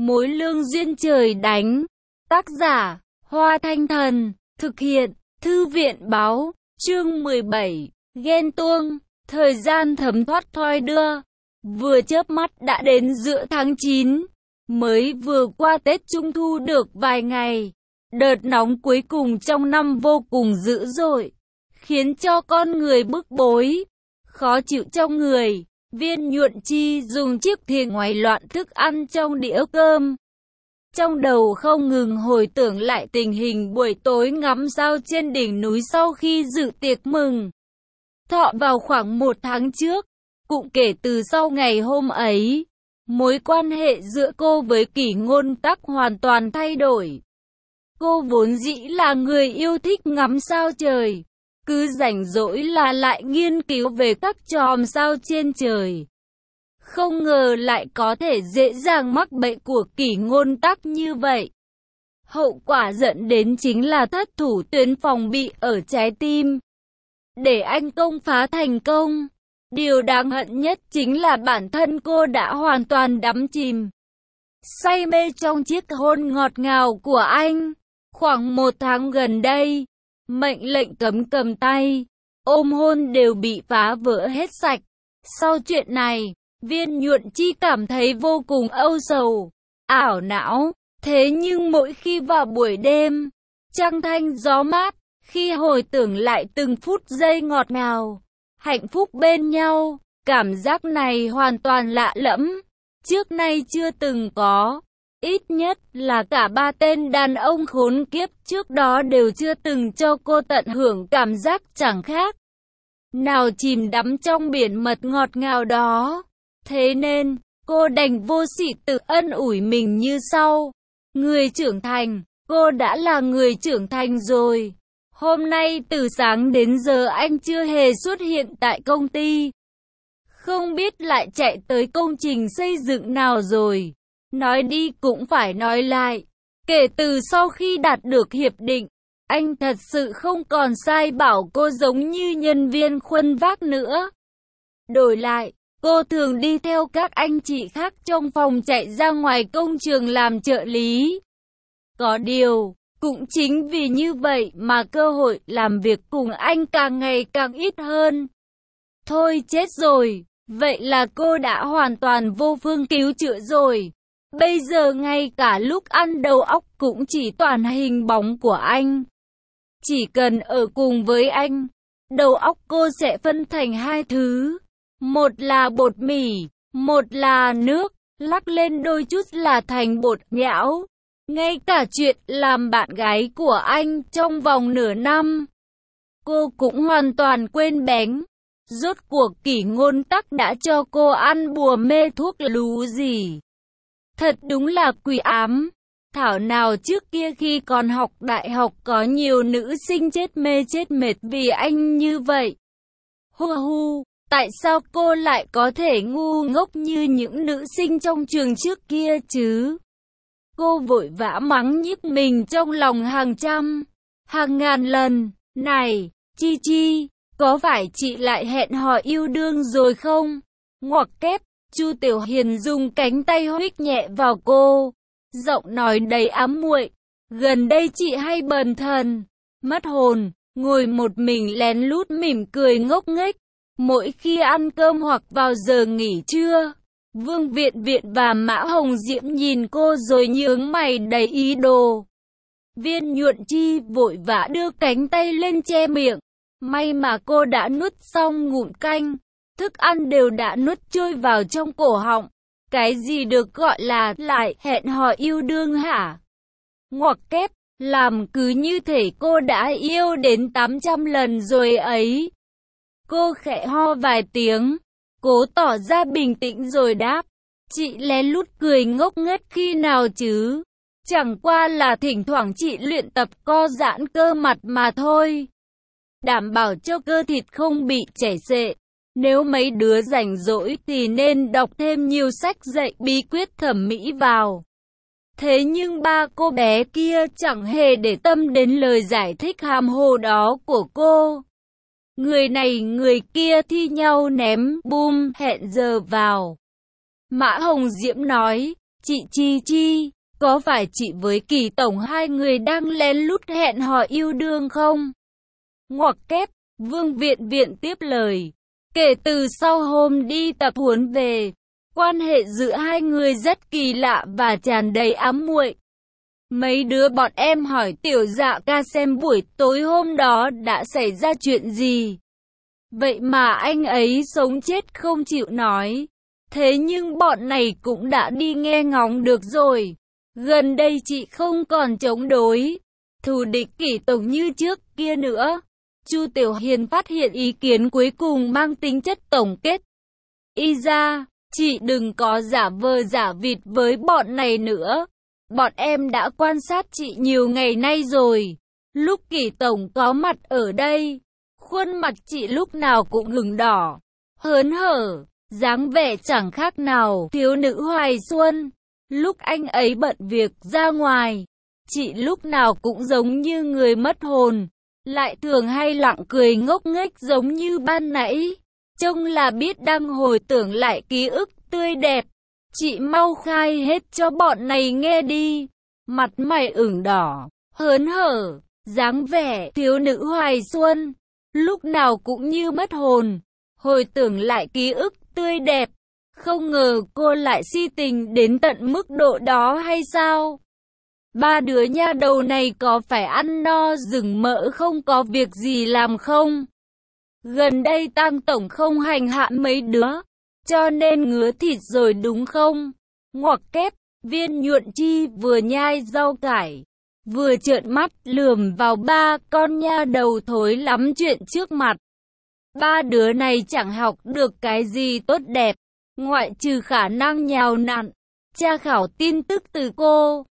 Mối lương duyên trời đánh. Tác giả, Hoa Thanh Thần. Thực hiện, Thư viện báo. Chương 17. Ghen tuông. Thời gian thấm thoát thoi đưa. Vừa chớp mắt đã đến giữa tháng 9. Mới vừa qua Tết Trung Thu được vài ngày. Đợt nóng cuối cùng trong năm vô cùng dữ dội, khiến cho con người bức bối, khó chịu trong người. Viên Nhuận Chi dùng chiếc thìa ngoáy loạn thức ăn trong đĩa cơm. Trong đầu không ngừng hồi tưởng lại tình hình buổi tối ngắm sao trên đỉnh núi sau khi dự tiệc mừng thọ vào khoảng 1 tháng trước. Cũng kể từ sau ngày hôm ấy, mối quan hệ giữa cô với Kỷ Ngôn Tắc hoàn toàn thay đổi. Cô vốn dĩ là người yêu thích ngắm sao trời, cứ rảnh rỗi là lại nghiên cứu về các chòm sao trên trời. Không ngờ lại có thể dễ dàng mắc bệnh của Kỷ Ngôn Tắc như vậy. Hậu quả dẫn đến chính là thất thủ tuyến phòng bị ở trái tim. Để anh công phá thành công, điều đáng hận nhất chính là bản thân cô đã hoàn toàn đắm chìm, say mê trong chiếc hôn ngọt ngào của anh. Khoảng 1 tháng gần đây, mệnh lệnh cấm cầm tay, ôm hôn đều bị phá vỡ hết sạch. Sau chuyện này, Viên Nhuận Chi cảm thấy vô cùng âu sầu, ảo não. Thế nhưng mỗi khi vào buổi đêm, trăng thanh gió mát, khi hồi tưởng lại từng phút giây ngọt ngào, hạnh phúc bên nhau, cảm giác này hoàn toàn lạ lẫm, trước nay chưa từng có. Ít nhất là cả 3 tên đàn ông khốn kiếp trước đó đều chưa từng cho cô tận hưởng cảm giác chẳng khác nào chìm đắm trong biển mật ngọt ngào đó. Thế nên, cô đành vô sỉ tự ân ủi mình như sau. Người trưởng thành, cô đã là người trưởng thành rồi. Hôm nay từ sáng đến giờ anh chưa hề xuất hiện tại công ty. Không biết lại chạy tới công trình xây dựng nào rồi. Nói đi cũng phải nói lại. Kể từ sau khi đạt được hiệp định, anh thật sự không còn sai bảo cô giống như nhân viên khuân vác nữa. Đổi lại, cô thường đi theo các anh chị khác trong phòng chạy ra ngoài công trường làm trợ lý. Có điều, cũng chính vì như vậy mà cơ hội làm việc cùng anh càng ngày càng ít hơn. Thôi chết rồi, vậy là cô đã hoàn toàn vô phương cứu chữa rồi. Bây giờ ngay cả lúc ăn đầu óc cũng chỉ toàn hình bóng của anh. Chỉ cần ở cùng với anh, đầu óc cô sẽ phân thành 2 thứ. Một là bột mì, một là nước, lắc lên đôi chút là thành bột nhão. Ngay cả chuyện làm bạn gái của anh trong vòng nửa năm, cô cũng hoàn toàn quên bén. Rốt cuộc Kỷ Ngôn Tắc đã cho cô ăn bùa mê thuốc lú gì? Thật đúng là quỷ ám. Thảo nào trước kia khi còn học đại học có nhiều nữ sinh chết mê chết mệt vì anh như vậy. Hu hu, tại sao cô lại có thể ngu ngốc như những nữ sinh trong trường trước kia chứ? Cô vội vã mắng nhiếc mình trong lòng hàng trăm, hàng ngàn lần. Này, Chi Chi, có phải chị lại hẹn hò yêu đương rồi không? Ngoặc kép. Chu Tiểu Hiền dùng cánh tay huých nhẹ vào cô, giọng nói đầy ám muội. Gần đây chị hay bần thần, mất hồn, ngồi một mình lén lút mỉm cười ngốc nghếch. Mỗi khi ăn cơm hoặc vào giờ nghỉ trưa, Vương Viện Viện và Mã Hồng Diễm nhìn cô rồi nhướng mày đầy ý đồ. Viên Nhuận Chi vội vã đưa cánh tay lên che miệng. May mà cô đã nuốt xong ngụm canh. Thức ăn đều đã nuốt trôi vào trong cổ họng. Cái gì được gọi là lại hẹn hò yêu đương hả? Ngoặc kép, làm cứ như thể cô đã yêu đến 800 lần rồi ấy. Cô khẽ ho vài tiếng, cố tỏ ra bình tĩnh rồi đáp. Chị lén lút cười ngốc nghếch khi nào chứ? Chẳng qua là thỉnh thoảng chị luyện tập co giãn cơ mặt mà thôi. Đảm bảo cho cơ thịt không bị chảy xệ. Nếu mấy đứa rảnh rỗi thì nên đọc thêm nhiều sách dạy bí quyết thẩm mỹ vào. Thế nhưng ba cô bé kia chẳng hề để tâm đến lời giải thích hàm hồ đó của cô. Người này người kia thi nhau ném bum hẹn giờ vào. Mã Hồng Diễm nói, Chị Chi Chi, có phải chị với Kỳ Tổng hai người đang lén lút hẹn hò yêu đương không? Ngoặc kép, Vương Viện Viện tiếp lời. Kể từ sau hôm đi tập huấn về, quan hệ giữa hai người rất kỳ lạ và tràn đầy ám muội. Mấy đứa bọn em hỏi Tiểu Dạ ca xem buổi tối hôm đó đã xảy ra chuyện gì. Vậy mà anh ấy sống chết không chịu nói. Thế nhưng bọn này cũng đã đi nghe ngóng được rồi. Gần đây chị không còn chống đối thù địch Kỷ Tổng như trước kia nữa. Chu Tiểu Hiền phát hiện ý kiến cuối cùng mang tính chất tổng kết. Y ra, chị đừng có giả vờ giả vịt với bọn này nữa. Bọn em đã quan sát chị nhiều ngày nay rồi. Lúc Kỷ Tổng có mặt ở đây, khuôn mặt chị lúc nào cũng ửng đỏ, hớn hở, dáng vẻ chẳng khác nào thiếu nữ hoài xuân. Lúc anh ấy bận việc ra ngoài, chị lúc nào cũng giống như người mất hồn, lại thường hay lặng cười ngốc nghếch giống như ban nãy. Trông là biết đang hồi tưởng lại ký ức tươi đẹp. Chị mau khai hết cho bọn này nghe đi. Mặt mày ửng đỏ, hớn hở, dáng vẻ thiếu nữ hoài xuân, lúc nào cũng như mất hồn, hồi tưởng lại ký ức tươi đẹp. Không ngờ cô lại si tình đến tận mức độ đó hay sao? Ba đứa nha đầu này có phải ăn no rừng mỡ không có việc gì làm không? Gần đây Tang Tổng không hành hạ mấy đứa, cho nên ngứa thịt rồi đúng không? Ngoặc kép, Viên Nhuận Chi vừa nhai rau cải, vừa trợn mắt lườm vào ba con nha đầu thối lắm chuyện trước mặt. Ba đứa này chẳng học được cái gì tốt đẹp, ngoại trừ khả năng nhào nặn, tra khảo tin tức từ cô.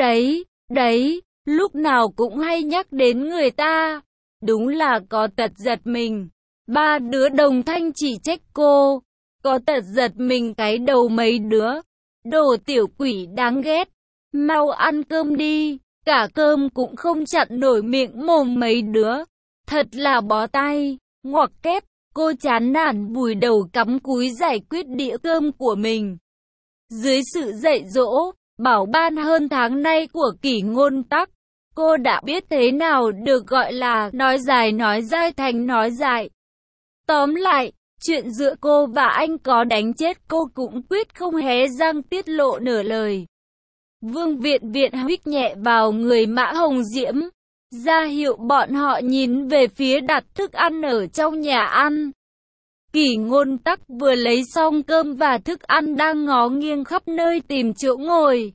Đấy, lúc nào cũng hay nhắc đến người ta. Đúng là có tật giật mình. Ba đứa đồng thanh chỉ trách cô. Có tật giật mình cái đầu mấy đứa. Đồ tiểu quỷ đáng ghét. Mau ăn cơm đi. Cả cơm cũng không chặn nổi miệng mồm mấy đứa. Thật là bó tay. Ngoặc kép, cô chán nản vùi đầu cắm cúi giải quyết đĩa cơm của mình. Dưới sự dạy dỗ, bảo ban hơn tháng nay của Kỷ Ngôn Tắc, cô đã biết thế nào được gọi là nói dài nói dai thành nói dài. Tóm lại, chuyện giữa cô và anh có đánh chết cô cũng quyết không hé răng tiết lộ nửa lời. Vương Viện Viện huých nhẹ vào người Mã Hồng Diễm, ra hiệu bọn họ nhìn về phía đặt thức ăn ở trong nhà ăn. Kỷ Ngôn Tắc vừa lấy xong cơm và thức ăn đang ngó nghiêng khắp nơi tìm chỗ ngồi.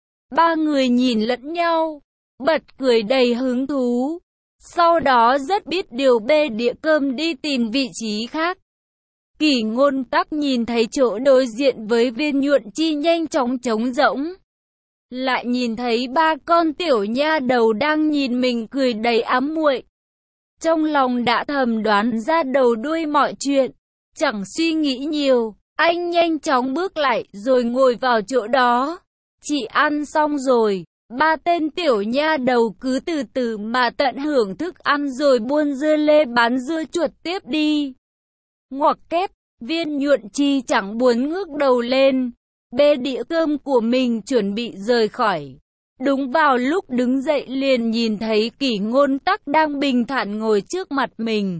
Ba người nhìn lẫn nhau, bật cười đầy hứng thú. Sau đó rất biết điều bê đĩa cơm đi tìm vị trí khác. Kỷ Ngôn Tắc nhìn thấy chỗ đối diện với Viên Nhuận Chi nhanh chóng trống rỗng. Lại nhìn thấy ba con tiểu nha đầu đang nhìn mình cười đầy ám muội. Trong lòng đã thầm đoán ra đầu đuôi mọi chuyện. Chẳng suy nghĩ nhiều, anh nhanh chóng bước lại rồi ngồi vào chỗ đó. Chị ăn xong rồi, ba tên tiểu nha đầu cứ từ từ mà tận hưởng thức ăn rồi buôn dưa lê bán dưa chuột tiếp đi. Ngoặc kép, Viên Nhuận Chi chẳng buồn ngước đầu lên, bê đĩa cơm của mình chuẩn bị rời khỏi. Đúng vào lúc đứng dậy liền nhìn thấy Kỷ Ngôn Tắc đang bình thản ngồi trước mặt mình.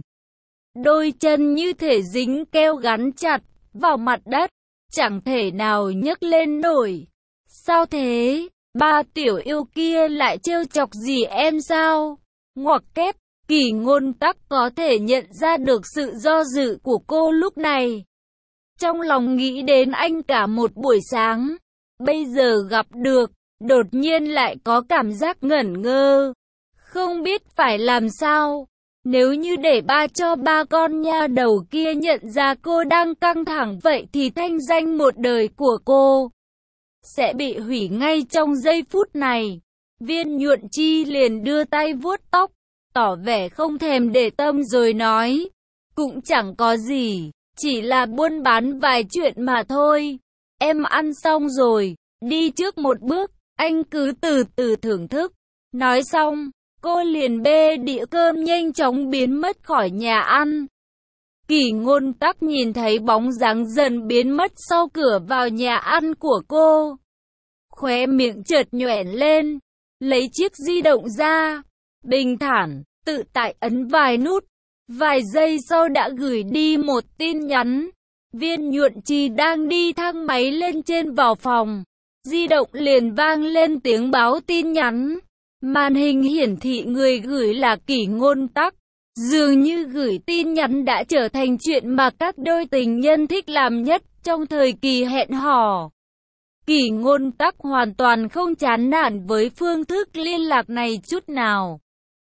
Đôi chân như thể dính keo gắn chặt vào mặt đất, chẳng thể nào nhấc lên nổi. Sao thế? Ba tiểu yêu kia lại trêu chọc gì em sao? Ngoặc kép, Kỷ Ngôn Tắc có thể nhận ra được sự do dự của cô lúc này. Trong lòng nghĩ đến anh cả một buổi sáng, bây giờ gặp được, đột nhiên lại có cảm giác ngẩn ngơ, không biết phải làm sao. Nếu như để cho ba con nha đầu kia nhận ra cô đang căng thẳng vậy thì thanh danh một đời của cô sẽ bị hủy ngay trong giây phút này. Viên Nhuận Chi liền đưa tay vuốt tóc, tỏ vẻ không thèm để tâm rồi nói, cũng chẳng có gì, chỉ là buôn bán vài chuyện mà thôi. Em ăn xong rồi, đi trước một bước, anh cứ từ từ thưởng thức. Nói xong, cô liền bê đĩa cơm nhanh chóng biến mất khỏi nhà ăn. Kỷ Ngôn Tắc nhìn thấy bóng dáng dần biến mất sau cửa vào nhà ăn của cô. khóe miệng chợt nhoẻn lên, lấy chiếc di động ra, bình thản, tự tại ấn vài nút. Vài giây sau đã gửi đi một tin nhắn. Viên Nhuận Trì đang đi thang máy lên trên vào phòng. Di động liền vang lên tiếng báo tin nhắn. Màn hình hiển thị người gửi là Kỷ Ngôn Tắc. Dường như gửi tin nhắn đã trở thành chuyện mà các đôi tình nhân thích làm nhất trong thời kỳ hẹn hò. Kỷ Ngôn Tắc hoàn toàn không chán nản với phương thức liên lạc này chút nào.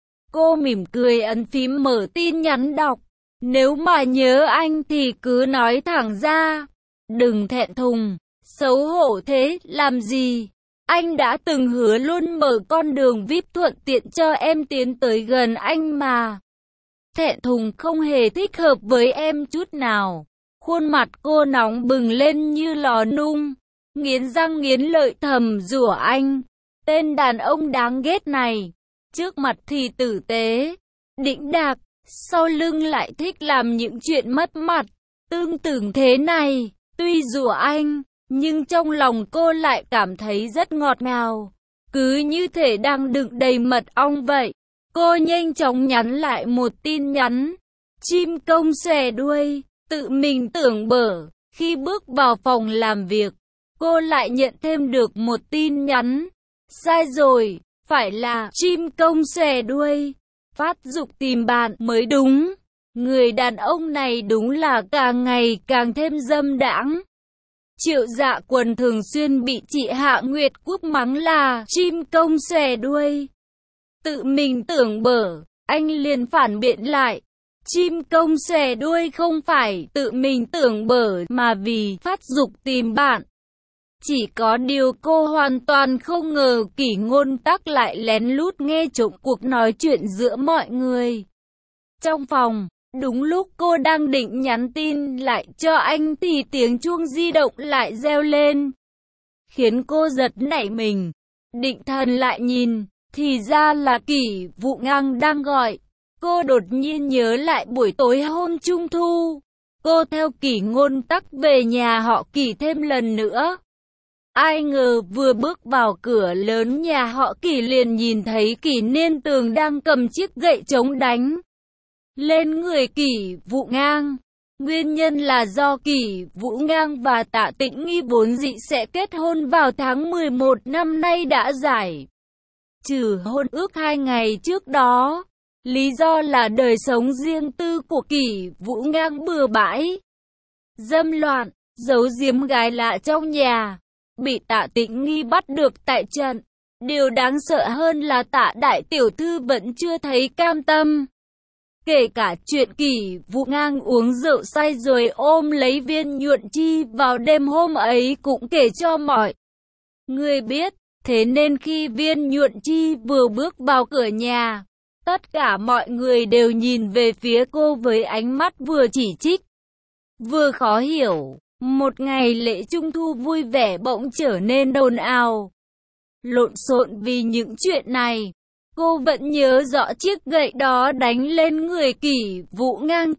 Cô mỉm cười ấn phím mở tin nhắn đọc. Nếu mà nhớ anh thì cứ nói thẳng ra. Đừng thẹn thùng, xấu hổ thế làm gì. Anh đã từng hứa luôn mở con đường VIP thuận tiện cho em tiến tới gần anh mà. Thẹn thùng không hề thích hợp với em chút nào. Khuôn mặt cô nóng bừng lên như lò nung. Nghiến răng nghiến lợi thầm rủa anh. Tên đàn ông đáng ghét này. Trước mặt thì tử tế, đĩnh đạc, sau lưng lại thích làm những chuyện mất mặt, tương tự thế này. Tuy rủa anh, nhưng trong lòng cô lại cảm thấy rất ngọt ngào. Cứ như thể đang đựng đầy mật ong vậy. Cô nhanh chóng nhắn lại một tin nhắn. Chim công xòe đuôi, tự mình tưởng bở. Khi bước vào phòng làm việc, cô lại nhận thêm được một tin nhắn. Sai rồi, phải là chim công xòe đuôi. Phát dục tìm bạn mới đúng. Người đàn ông này đúng là càng ngày càng thêm dâm đãng. Triệu Dạ Quần thường xuyên bị chị Hạ Nguyệt Quốc mắng là chim công xòe đuôi. Tự mình tưởng bở, anh liền phản biện lại. Chim công xòe đuôi không phải tự mình tưởng bở mà vì phát dục tìm bạn. Chỉ có điều cô hoàn toàn không ngờ Kỷ Ngôn Tắc lại lén lút nghe trộm cuộc nói chuyện giữa mọi người. Trong phòng, đúng lúc cô đang định nhắn tin lại cho anh thì tiếng chuông di động lại reo lên. Khiến cô giật nảy mình, định thần lại nhìn, thì ra là Kỷ Vụ Ngang đang gọi. Cô đột nhiên nhớ lại buổi tối hôm Trung Thu. Cô theo Kỷ Ngôn Tắc về nhà họ Kỷ thêm lần nữa. Ai ngờ vừa bước vào cửa lớn nhà họ Kỷ liền nhìn thấy Kỷ Niên Tường đang cầm chiếc gậy chống đánh lên người Kỷ Vụ Ngang. Nguyên nhân là do Kỷ Vụ Ngang và Tạ Tĩnh Nghi vốn dĩ sẽ kết hôn vào tháng 11 năm nay đã giải trừ hôn ước 2 ngày trước đó. Lý do là đời sống riêng tư của Kỷ Vụ Ngang bừa bãi, dâm loạn, giấu giếm gái lạ trong nhà, bị Tạ Tĩnh Nghi bắt được tại trận. Điều đáng sợ hơn là Tạ đại tiểu thư vẫn chưa thấy cam tâm. Kể cả chuyện Kỷ Vụ Ngang uống rượu say rồi ôm lấy Viên Nhuận Chi vào đêm hôm ấy cũng kể cho mọi người biết. Thế nên khi Viên Nhuận Chi vừa bước vào cửa nhà, tất cả mọi người đều nhìn về phía cô với ánh mắt vừa chỉ trích, vừa khó hiểu. Một ngày lễ Trung Thu vui vẻ bỗng trở nên ồn ào, lộn xộn vì những chuyện này. Cô vẫn nhớ rõ chiếc gậy đó đánh lên người Kỷ Vụ Ngang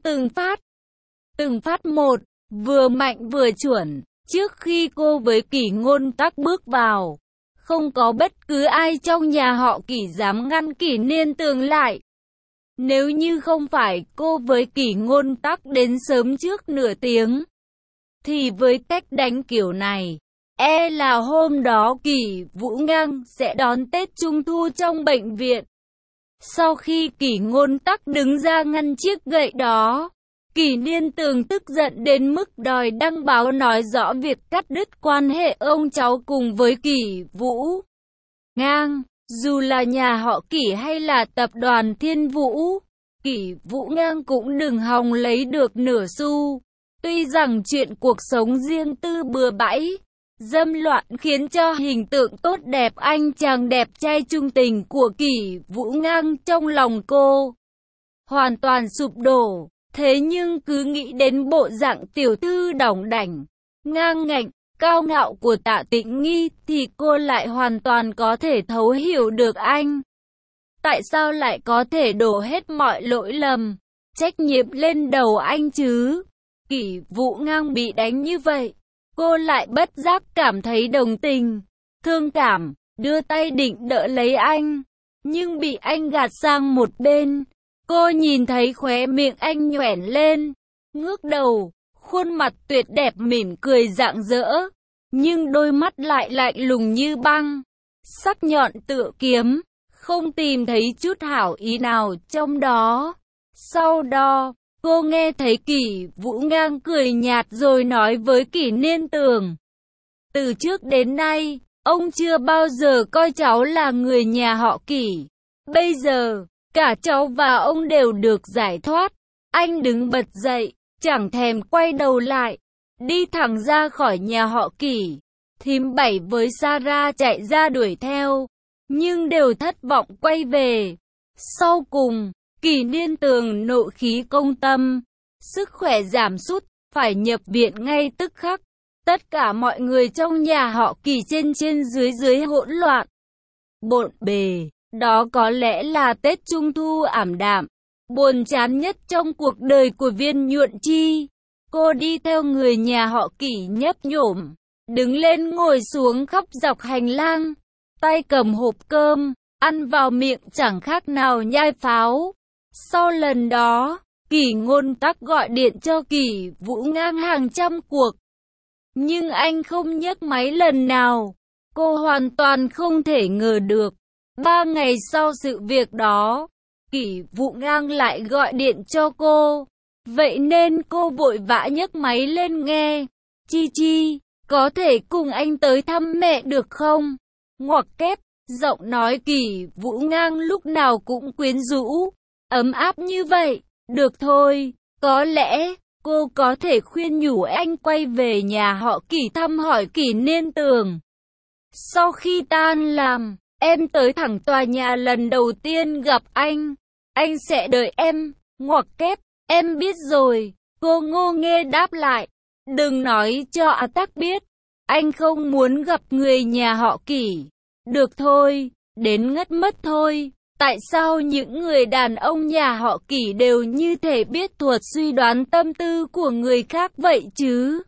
từng phát một, vừa mạnh vừa chuẩn. Trước khi cô với Kỷ Ngôn Tắc bước vào, không có bất cứ ai trong nhà họ Kỷ dám ngăn Kỷ Niên Tường lại. Nếu như không phải cô với Kỷ Ngôn Tắc đến sớm trước nửa tiếng, thì với cách đánh kiểu này, e là hôm đó Kỷ Vụ Ngang sẽ đón Tết Trung Thu trong bệnh viện. Sau khi Kỷ Ngôn Tắc đứng ra ngăn chiếc gậy đó, Kỷ Niên Tường tức giận đến mức đòi đăng báo nói rõ việc cắt đứt quan hệ ông cháu cùng với Kỷ Vụ Ngang. Dù là nhà họ Kỷ hay là tập đoàn Thiên Vũ, Kỷ Vụ Ngang cũng đừng hòng lấy được nửa xu. Tuy rằng chuyện cuộc sống riêng tư bừa bãi, dâm loạn khiến cho hình tượng tốt đẹp anh chàng đẹp trai trung tình của Kỷ Vụ Ngang trong lòng cô hoàn toàn sụp đổ. Thế nhưng cứ nghĩ đến bộ dạng tiểu thư đỏng đảnh, ngang ngạnh, cao ngạo của Tạ Tĩnh Nghi thì cô lại hoàn toàn có thể thấu hiểu được anh. Tại sao lại có thể đổ hết mọi lỗi lầm, trách nhiệm lên đầu anh chứ? Kỷ Vụ Ngang bị đánh như vậy, cô lại bất giác cảm thấy đồng tình. thương cảm, đưa tay định đỡ lấy anh, nhưng bị anh gạt sang một bên. Cô nhìn thấy khóe miệng anh nhoẻn lên, ngước đầu, khuôn mặt tuyệt đẹp mỉm cười rạng rỡ, nhưng đôi mắt lại lạnh lùng như băng, sắc nhọn tựa kiếm, không tìm thấy chút hảo ý nào trong đó. Sau đó, cô nghe thấy Kỷ Vũ Ngang cười nhạt rồi nói với Kỷ Niên Tường. Từ trước đến nay, ông chưa bao giờ coi cháu là người nhà họ Kỷ. Bây giờ, cả cháu và ông đều được giải thoát. Anh đứng bật dậy, chẳng thèm quay đầu lại, đi thẳng ra khỏi nhà họ Kỷ. Thím Bảy với Sarah chạy ra đuổi theo, nhưng đều thất vọng quay về. Sau cùng, Kỷ Niên Tường nộ khí công tâm, sức khỏe giảm sút, phải nhập viện ngay tức khắc. Tất cả mọi người trong nhà họ Kỷ trên trên dưới dưới hỗn loạn, bộn bề. Đó có lẽ là Tết Trung Thu ảm đạm, buồn chán nhất trong cuộc đời của Viên Nhuận Chi. Cô đi theo người nhà họ Kỷ nhấp nhổm, đứng lên ngồi xuống khóc dọc hành lang, tay cầm hộp cơm, ăn vào miệng chẳng khác nào nhai pháo. Sau lần đó, Kỷ Ngôn Tắc gọi điện cho Kỷ Vũ Ngang hàng trăm cuộc, nhưng anh không nhấc máy lần nào. Cô hoàn toàn không thể ngờ được. 3 ngày sau sự việc đó, Kỷ Vũ Ngang lại gọi điện cho cô. Vậy nên cô vội vã nhấc máy lên nghe. Chi Chi, có thể cùng anh tới thăm mẹ được không? Ngoặc kép, giọng nói Kỷ Vũ Ngang lúc nào cũng quyến rũ, ấm áp như vậy. Được thôi, có lẽ cô có thể khuyên nhủ anh quay về nhà họ Kỷ thăm hỏi Kỷ Niên Tường. Sau khi tan làm, em tới thẳng tòa nhà lần đầu tiên gặp anh sẽ đợi em. Ngoặc kép, em biết rồi, cô ngô nghê đáp lại. Đừng nói cho A Tắc biết, anh không muốn gặp người nhà họ Kỷ. Được thôi, đến ngất mất thôi. Tại sao những người đàn ông nhà họ Kỷ đều như thể biết thuật suy đoán tâm tư của người khác vậy chứ?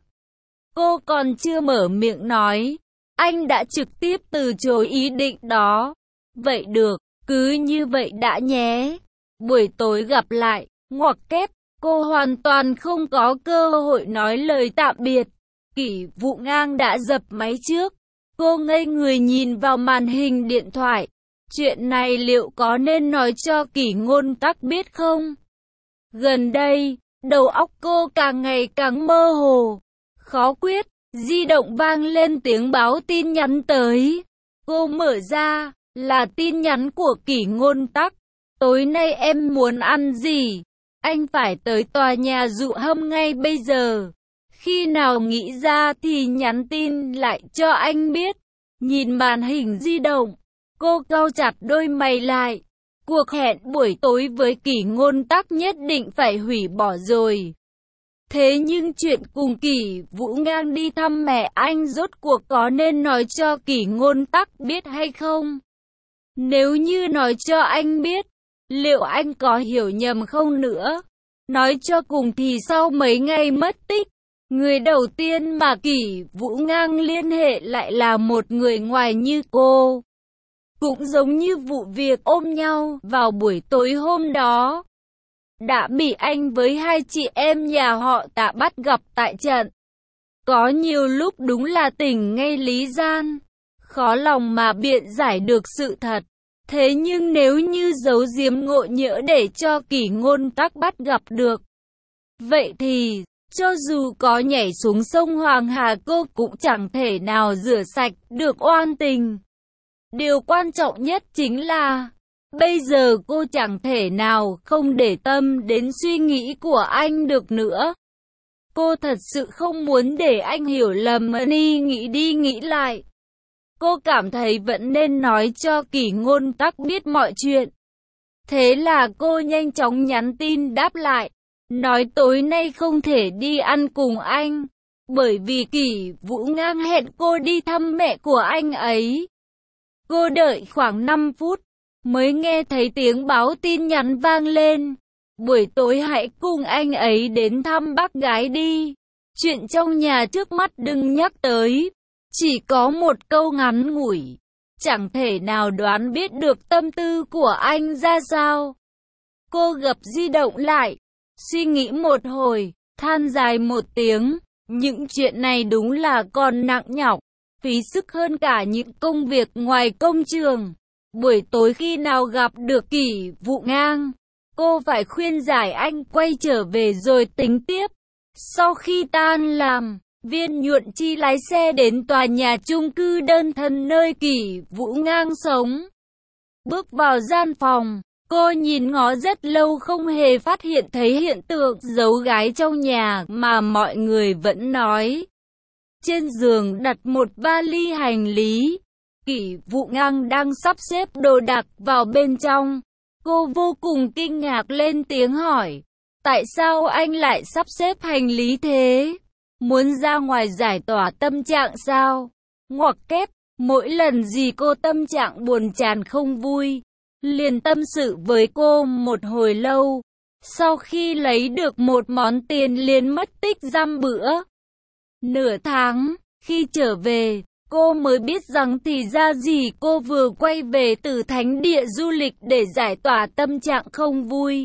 Cô còn chưa mở miệng nói, anh đã trực tiếp từ chối ý định đó. Vậy được, cứ như vậy đã nhé. Buổi tối gặp lại. Ngoặc kép, cô hoàn toàn không có cơ hội nói lời tạm biệt. Kỷ Vũ Ngang đã dập máy trước. Cô ngây người nhìn vào màn hình điện thoại. Chuyện này liệu có nên nói cho Kỷ Ngôn Tắc biết không? Gần đây, đầu óc cô càng ngày càng mơ hồ, khó quyết. Di động vang lên tiếng báo tin nhắn tới. Cô mở ra, là tin nhắn của Kỷ Ngôn Tắc. Tối nay em muốn ăn gì? Anh phải tới tòa nhà Dụ Hâm ngay bây giờ. Khi nào nghĩ ra thì nhắn tin lại cho anh biết. Nhìn màn hình di động, cô cau chặt đôi mày lại. Cuộc hẹn buổi tối với Kỷ Ngôn Tắc nhất định phải hủy bỏ rồi. Thế nhưng chuyện cùng Kỷ Vũ Ngang đi thăm mẹ anh rốt cuộc có nên nói cho Kỷ Ngôn Tắc biết hay không? Nếu như nói cho anh biết, liệu anh có hiểu nhầm không nữa? Nói cho cùng thì sau mấy ngày mất tích, người đầu tiên mà Kỷ Vũ Ngang liên hệ lại là một người ngoài như cô. Cũng giống như vụ việc ôm nhau vào buổi tối hôm đó, đã bị anh với hai chị em nhà họ Tạ bắt gặp tại trận. Có nhiều lúc đúng là tình ngay lý gian, khó lòng mà biện giải được sự thật. Thế nhưng nếu như giấu giếm ngộ nhỡ để cho Kỷ Ngôn Tắc bắt gặp được, vậy thì, cho dù có nhảy xuống sông Hoàng Hà cô cũng chẳng thể nào rửa sạch được oan tình. Điều quan trọng nhất chính là, bây giờ cô chẳng thể nào không để tâm đến suy nghĩ của anh được nữa. Cô thật sự không muốn để anh hiểu lầm nghĩ đi nghĩ lại. Cô cảm thấy vẫn nên nói cho Kỷ Ngôn Tắc biết mọi chuyện. Thế là cô nhanh chóng nhắn tin đáp lại, nói tối nay không thể đi ăn cùng anh, bởi vì Kỷ Vũ Ngang hẹn cô đi thăm mẹ của anh ấy. Cô đợi khoảng 5 phút, mới nghe thấy tiếng báo tin nhắn vang lên. Buổi tối hãy cùng anh ấy đến thăm bác gái đi. Chuyện trong nhà trước mắt đừng nhắc tới. Chỉ có một câu ngắn ngủi, chẳng thể nào đoán biết được tâm tư của anh ra sao. Cô gập di động lại, suy nghĩ một hồi, than dài một tiếng. Những chuyện này đúng là còn nặng nhọc, phí sức hơn cả những công việc ngoài công trường. Buổi tối khi nào gặp được Kỷ Vụ Ngang, cô phải khuyên giải anh quay trở về rồi tính tiếp. Sau khi tan làm, Viên Nhuận Chi lái xe đến tòa nhà chung cư đơn thân nơi Kỷ Vụ Ngang sống. Bước vào gian phòng, cô nhìn ngó rất lâu không hề phát hiện thấy hiện tượng giấu gái trong nhà mà mọi người vẫn nói. Trên giường đặt một vali hành lý. Kỷ Vụ Ngang đang sắp xếp đồ đạc vào bên trong. Cô vô cùng kinh ngạc lên tiếng hỏi. Tại sao anh lại sắp xếp hành lý thế? Muốn ra ngoài giải tỏa tâm trạng sao? Ngoặc kép, mỗi lần gì cô tâm trạng buồn chán không vui, liền tâm sự với cô một hồi lâu. Sau khi lấy được một món tiền liền mất tích dăm bữa. Nửa tháng, khi trở về, cô mới biết rằng thì ra gì cô vừa quay về từ thánh địa du lịch để giải tỏa tâm trạng không vui.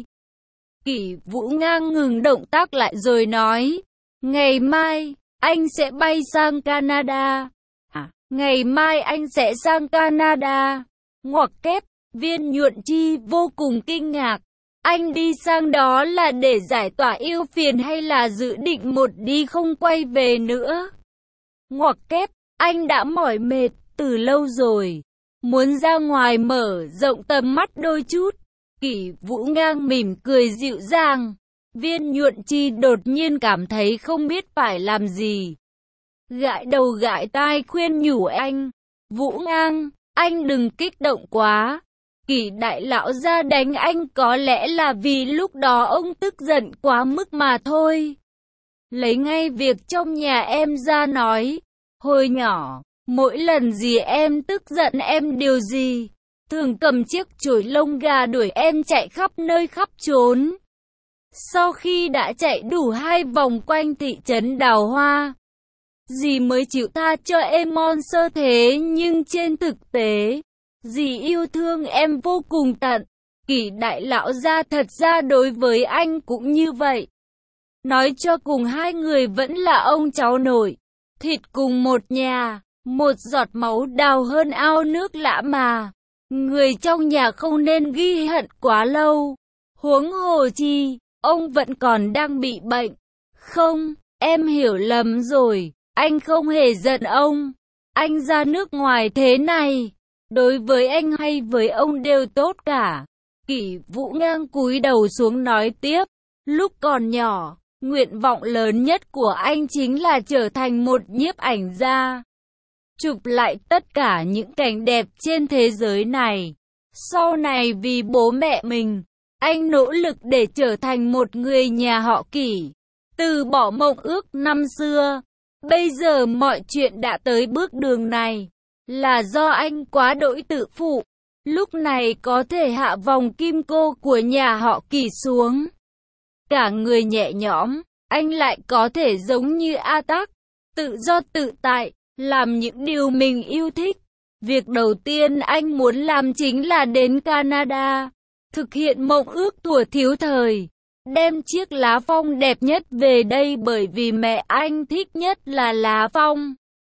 Kỷ Vũ Ngang ngừng động tác lại rồi nói, ngày mai, anh sẽ bay sang Canada. Ngày mai anh sẽ sang Canada. Ngoặc kép, Viên Nhuận Chi vô cùng kinh ngạc. Anh đi sang đó là để giải tỏa ưu phiền hay là dự định một đi không quay về nữa? Ngoặc kép, anh đã mỏi mệt từ lâu rồi, muốn ra ngoài mở rộng tầm mắt đôi chút. Kỷ Vũ Ngang mỉm cười dịu dàng. Viên Nhuận Chi đột nhiên cảm thấy không biết phải làm gì. Gãi đầu gãi tai khuyên nhủ anh. Vũ Ngang, anh đừng kích động quá. Kỷ đại lão ra đánh anh có lẽ là vì lúc đó ông tức giận quá mức mà thôi. Lấy ngay việc trong nhà em ra nói. Hồi nhỏ, mỗi lần gì em tức giận em điều gì, thường cầm chiếc chổi lông gà đuổi em chạy khắp nơi khắp chốn. Sau khi đã chạy đủ 2 vòng quanh thị trấn Đào Hoa, dì mới chịu tha cho em monster thế, nhưng trên thực tế, dì yêu thương em vô cùng tận. Kỷ đại lão gia thật ra đối với anh cũng như vậy. Nói cho cùng hai người vẫn là ông cháu nội, thịt cùng một nhà, một giọt máu đào hơn ao nước lã mà. Người trong nhà không nên ghi hận quá lâu. Huống hồ chi, ông vẫn còn đang bị bệnh. Không, em hiểu lầm rồi, anh không hề giận ông. Anh ra nước ngoài thế này, đối với anh hay với ông đều tốt cả. Kỷ Vũ Ngang cúi đầu xuống nói tiếp, lúc còn nhỏ, nguyện vọng lớn nhất của anh chính là trở thành một nhiếp ảnh gia, chụp lại tất cả những cảnh đẹp trên thế giới này. Sau này vì bố mẹ mình, anh nỗ lực để trở thành một người nhà họ Kỷ, từ bỏ mộng ước năm xưa. Bây giờ mọi chuyện đã tới bước đường này, là do anh quá đỗi tự phụ. Lúc này có thể hạ vòng kim cô của nhà họ Kỷ xuống, cả người nhẹ nhõm, anh lại có thể giống như A Tắc, tự do tự tại, làm những điều mình yêu thích. Việc đầu tiên anh muốn làm chính là đến Canada, thực hiện mộng ước thuở thiếu thời, đem chiếc lá phong đẹp nhất về đây bởi vì mẹ anh thích nhất là lá phong.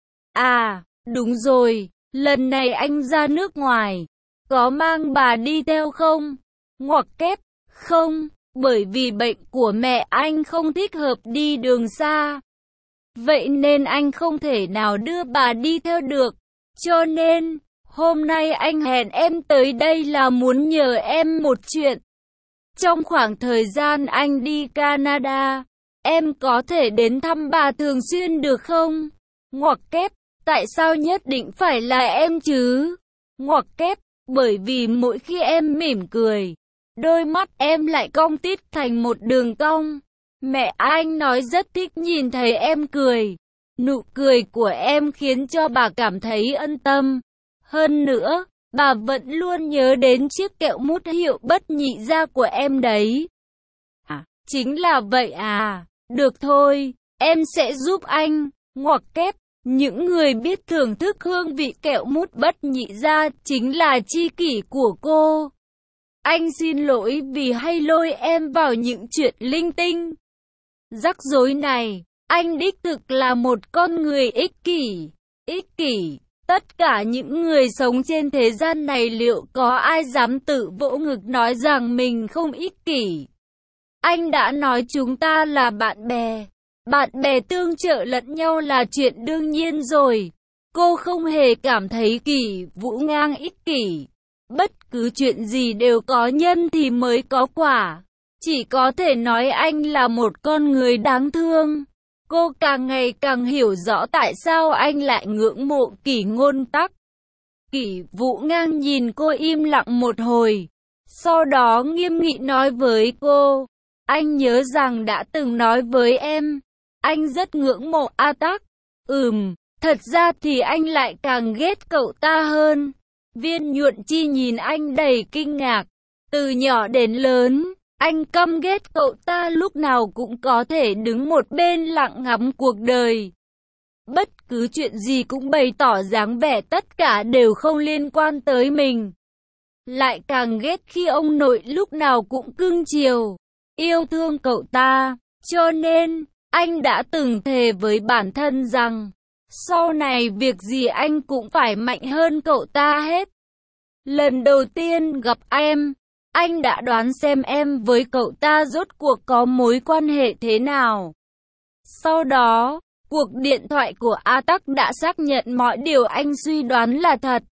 À, đúng rồi, lần này anh ra nước ngoài, có mang bà đi theo không? Ngoặc kép, không, bởi vì bệnh của mẹ anh không thích hợp đi đường xa. Vậy nên anh không thể nào đưa bà đi theo được. Cho nên, hôm nay anh hẹn em tới đây là muốn nhờ em một chuyện. Trong khoảng thời gian anh đi Canada, em có thể đến thăm bà thường xuyên được không? Ngoặc kép, tại sao nhất định phải là em chứ? Ngoặc kép, bởi vì mỗi khi em mỉm cười, đôi mắt em lại cong tít thành một đường cong. Mẹ anh nói rất thích nhìn thấy em cười. Nụ cười của em khiến cho bà cảm thấy an tâm. Hơn nữa, bà vẫn luôn nhớ đến chiếc kẹo mút hiệu Bất Nhị Gia của em đấy. À, chính là vậy à. Được thôi, em sẽ giúp anh. Ngoặc kép, Những người biết thưởng thức hương vị kẹo mút bất nhị ra chính là tri kỷ của cô. Anh xin lỗi vì hay lôi em vào những chuyện linh tinh, rắc rối này. Anh đích thực là một con người ích kỷ. Ích kỷ. Tất cả những người sống trên thế gian này liệu có ai dám tự vỗ ngực nói rằng mình không ích kỷ? Anh đã nói chúng ta là bạn bè. Bạn bè tương trợ lẫn nhau là chuyện đương nhiên rồi. Cô không hề cảm thấy Kỷ Vũ Ngang ích kỷ. Bất cứ chuyện gì đều có nhân thì mới có quả. Chỉ có thể nói anh là một con người đáng thương. Cô càng ngày càng hiểu rõ tại sao anh lại ngưỡng mộ Kỷ Ngôn Tắc. Kỷ Vũ Ngang nhìn cô im lặng một hồi. Sau đó nghiêm nghị nói với cô. Anh nhớ rằng đã từng nói với em. Anh rất ngưỡng mộ A Tắc. Thật ra thì anh lại càng ghét cậu ta hơn. Viên Nhuận Chi nhìn anh đầy kinh ngạc. Từ nhỏ đến lớn, anh căm ghét cậu ta, lúc nào cũng có thể đứng một bên lặng ngắm cuộc đời. Bất cứ chuyện gì cũng bày tỏ dáng vẻ tất cả đều không liên quan tới mình. Lại càng ghét khi ông nội lúc nào cũng cưng chiều, yêu thương cậu ta. Cho nên, anh đã từng thề với bản thân rằng, sau này việc gì anh cũng phải mạnh hơn cậu ta hết. Lần đầu tiên gặp em, anh đã đoán xem em với cậu ta rốt cuộc có mối quan hệ thế nào. Sau đó, cuộc điện thoại của A Tắc đã xác nhận mọi điều anh suy đoán là thật.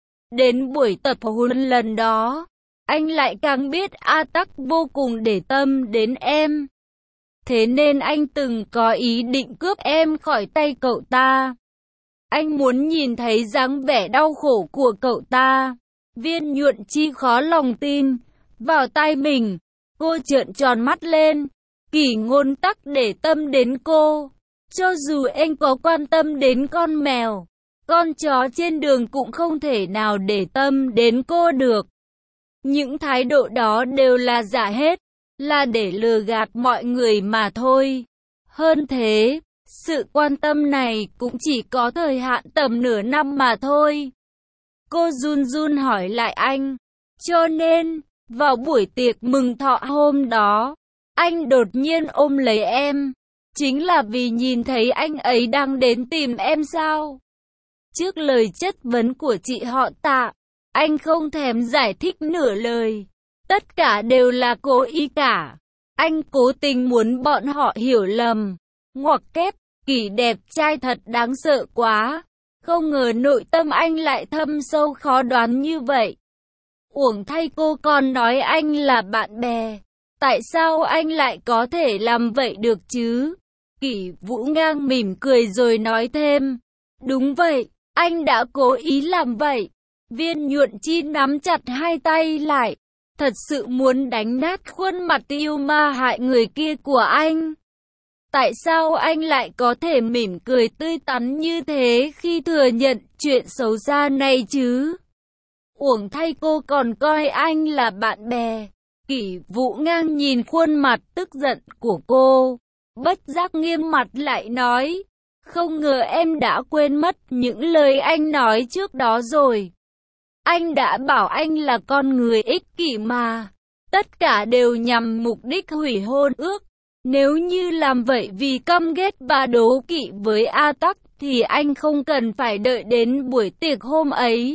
Đến buổi tập huấn lần đó, anh lại càng biết A Tắc vô cùng để tâm đến em. Thế nên anh từng có ý định cướp em khỏi tay cậu ta. Anh muốn nhìn thấy dáng vẻ đau khổ của cậu ta. Viên Nhuận Chi khó lòng tin vào tai mình. Cô trợn tròn mắt lên. Kỷ Ngôn Tắc để tâm đến cô. Cho dù anh có quan tâm đến con mèo, con chó trên đường cũng không thể nào để tâm đến cô được. Những thái độ đó đều là giả hết, là để lừa gạt mọi người mà thôi. Hơn thế, sự quan tâm này cũng chỉ có thời hạn tầm nửa năm mà thôi. Cô run run hỏi lại anh. Cho nên, vào buổi tiệc mừng thọ hôm đó, anh đột nhiên ôm lấy em. Chính là vì nhìn thấy anh ấy đang đến tìm em sao? Trước lời chất vấn của chị họ Tạ, anh không thèm giải thích nửa lời. Tất cả đều là cố ý cả. Anh cố tình muốn bọn họ hiểu lầm. Ngoặc kép, Kỷ đẹp trai thật đáng sợ quá. Không ngờ nội tâm anh lại thâm sâu khó đoán như vậy. Uổng thay cô còn nói anh là bạn bè. Tại sao anh lại có thể làm vậy được chứ? Kỷ Vũ Ngang mỉm cười rồi nói thêm. Đúng vậy, anh đã cố ý làm vậy. Viên Nhuận Chi nắm chặt hai tay lại. Thật sự muốn đánh nát khuôn mặt yêu ma hại người kia của anh. Tại sao anh lại có thể mỉm cười tươi tắn như thế khi thừa nhận chuyện xấu xa này chứ? Uổng thay cô còn coi anh là bạn bè. Kỷ Vũ Ngang nhìn khuôn mặt tức giận của cô, bất giác nghiêm mặt lại nói. Không ngờ em đã quên mất những lời anh nói trước đó rồi. Anh đã bảo anh là con người ích kỷ mà. Tất cả đều nhằm mục đích hủy hôn ước. Nếu như làm vậy vì căm ghét và đố kỵ với A Tắc thì anh không cần phải đợi đến buổi tiệc hôm ấy,